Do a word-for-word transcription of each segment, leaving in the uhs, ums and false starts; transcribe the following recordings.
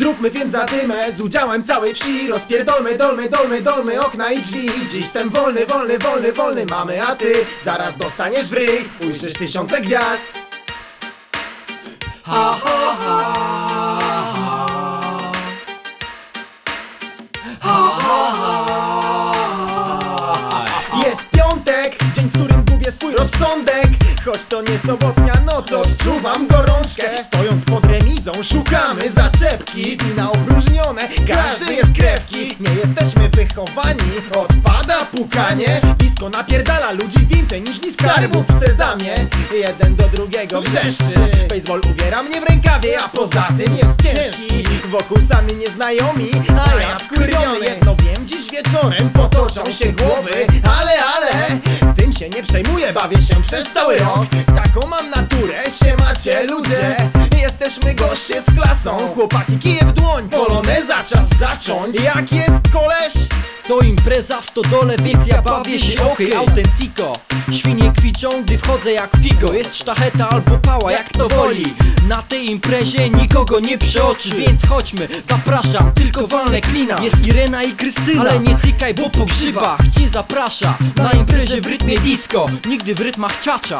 Zróbmy więc zadymę z udziałem całej wsi. Rozpierdolmy, dolmy, dolmy, dolmy okna i drzwi. Dziś jestem wolny, wolny, wolny, wolny mamy, a ty zaraz dostaniesz w ryj. Ujrzysz tysiące gwiazd. Ha, ha, ha, ha, ha, ha. Jest piątek, dzień, w którym gubię swój rozsądek. Choć to nie sobotnia noc, odczuwam gorączkę. Stojąc pod remizą szukamy zaczepki. Wina opróżnione, każdy jest krewki. Nie jesteśmy wychowani, odpada pukanie. Blisko napierdala ludzi więcej niż ni skarbów w sezamie. Jeden do drugiego wrzeszczy. Baseball uwiera mnie w rękawie, a poza tym jest ciężki. Wokół sami nieznajomi, a ja wkurwiony. Jedno wiem, dziś wieczorem potoczą się głowy. Ale, ale, tym się nie przejmuję, bawię się przez cały rok. Taką mam naturę, się macie ludzie. Jesteśmy goście z klasą, chłopaki kije w dłoń. Poloneza, czas zacząć. Jak jest koleś? To impreza w stodole, więc ja bawię się okej, okay, autentico. Świnie kwiczą, gdy wchodzę jak figo. Jest sztacheta albo pała, jak to woli. Na tej imprezie nikogo nie przeoczy, więc chodźmy, zapraszam, tylko walnę klina. Jest Irena i Krystyna, ale nie tykaj, bo po grzybach ci zaprasza. Na imprezie w rytmie disco, nigdy w rytmach czacza.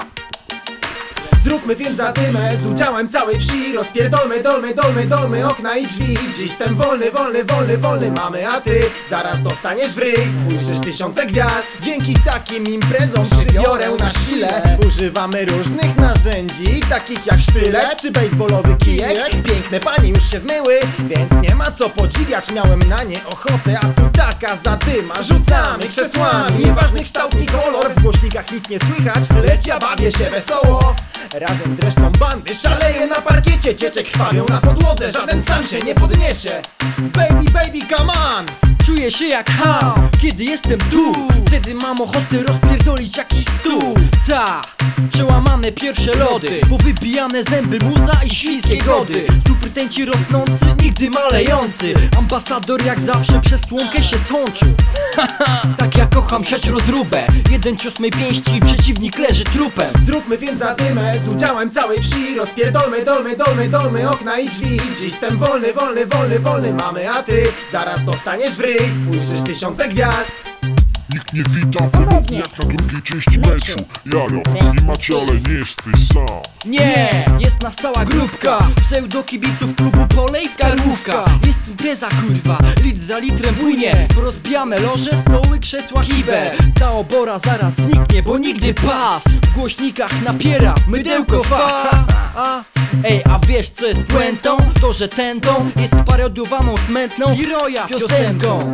Zróbmy więc zadymę z udziałem całej wsi. Rozpierdolmy, dolmy, dolmy, dolmy okna i drzwi. Dziś jestem wolny, wolny, wolny, wolny mamy, a ty zaraz dostaniesz w ryj. Ujrzysz tysiące gwiazd. Dzięki takim imprezom przybiorę na sile. Używamy różnych narzędzi, takich jak sztylet czy baseballowy kijek. Piękne pani już się zmyły, więc nie ma co podziwiać. Miałem na nie ochotę, a tu taka zadyma. Rzucamy krzesłami, nieważny kształt ni kolor. W głośnikach nic nie słychać, lecz ja bawię się wesoło. Razem z resztą bandy szaleję na parkiecie. Ciecie krwawią na podłodze, żaden sam się nie podniesie. Baby, baby, come on! Czuję się jak ham, kiedy jestem tu. Wtedy mam ochotę rozpierdolić jakiś stół. Ta, przełamane pierwsze lody, powybijane zęby, muza i świńskie gody. Super tęci rosnący, nigdy malejący. Ambasador jak zawsze przez łąkę się sączył. Tak ja kocham siać rozróbę. Jeden cios mej pięści, przeciwnik leży trupem. Zróbmy więc zadymę z udziałem całej wsi. Rozpierdolmy, dolmy, dolmy, dolmy okna i drzwi. Dziś jestem wolny, wolny, wolny, wolny mamy, a ty zaraz dostaniesz w ryj. Ujrzysz tysiące gwiazd. Nikt nie wita ponownie jak na drugiej części meczu. Jaro, nie macie, ale nie jesteś sam. Nie, jest nas cała grupka pseudo kibiców klubu Polejska Rówka. Jest impreza kurwa, litr za litrem płynie. Porozbijane loże, stoły, krzesła, hibę. Ta obora zaraz zniknie, bo nigdy pas. W głośnikach napiera mydełko fa. A, ej, a wiesz co jest puentą? To, że ten dom jest parodiowaną smętną i roja piosenką.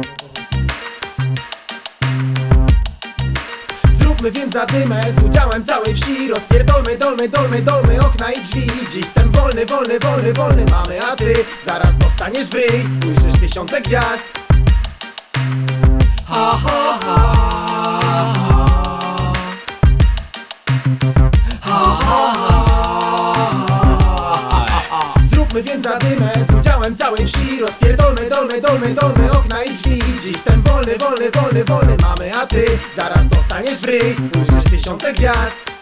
Zróbmy więc zadymę z udziałem całej wsi. Rozpierdolmy, dolmy, dolmy, dolmy okna i drzwi. Dziś jestem wolny, wolny, wolny, wolny mamy, a ty zaraz dostaniesz w ryj. Ujrzysz tysiące gwiazd. Ha, ha, ha. Ha, ha, ha. Zróbmy więc zadymę z udziałem całej wsi. Rozpierdolmy, dolmy, dolmy, dolmy okna i drzwi. Dziś jestem wolny, wolny, wolny, wolny mamy, a ty zaraz dostaniesz w ryj. Ujrzysz tysiące gwiazd.